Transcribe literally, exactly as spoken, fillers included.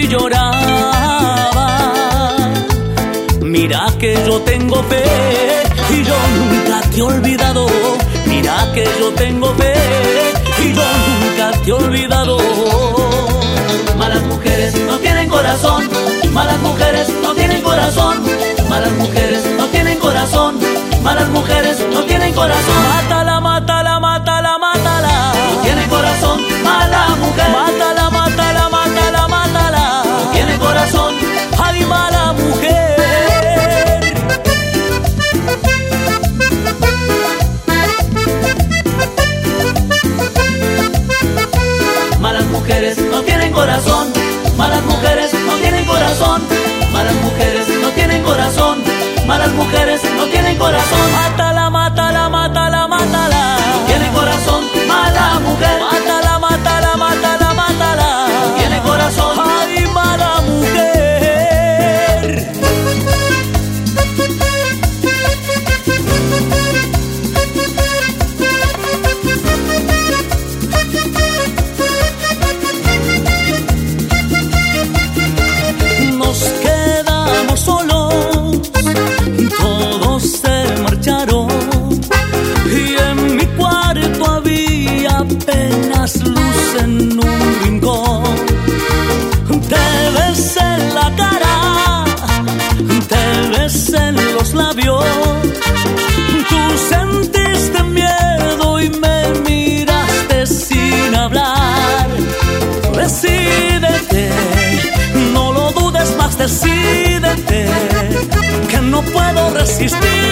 y lloraba. Mira que yo tengo fe y yo nunca te he olvidado. Mira que yo tengo fe y yo nunca te he olvidado. Malas mujeres no tienen corazón, malas mujeres no tienen corazón, malas mujeres no tienen corazón, malas mujeres no tienen corazón. Mátala, mátala, mátala, mátala. No tiene corazón, mala mujer. Mátala, mátala, mátala, mátala. No tiene corazón. Ay, mala mujer. Malas mujeres no tienen corazón, malas mujeres no tienen corazón, malas mujeres no tienen corazón, malas mujeres no tienen corazón. Mátala, mátala, mátala, mátala. No tiene corazón, mala mujer. Mátala, mátala, mátala, mátala. No tiene corazón. Ay, mala mujer. Nos quedamos solos, todos se marcharon y en mi cuarto había apenas luz en un rincón. Te besé en la cara, te besé en los labios. Tú sentiste miedo y me miraste sin hablar. Decídete, no lo dudes más, decídete, que no puedo resistir.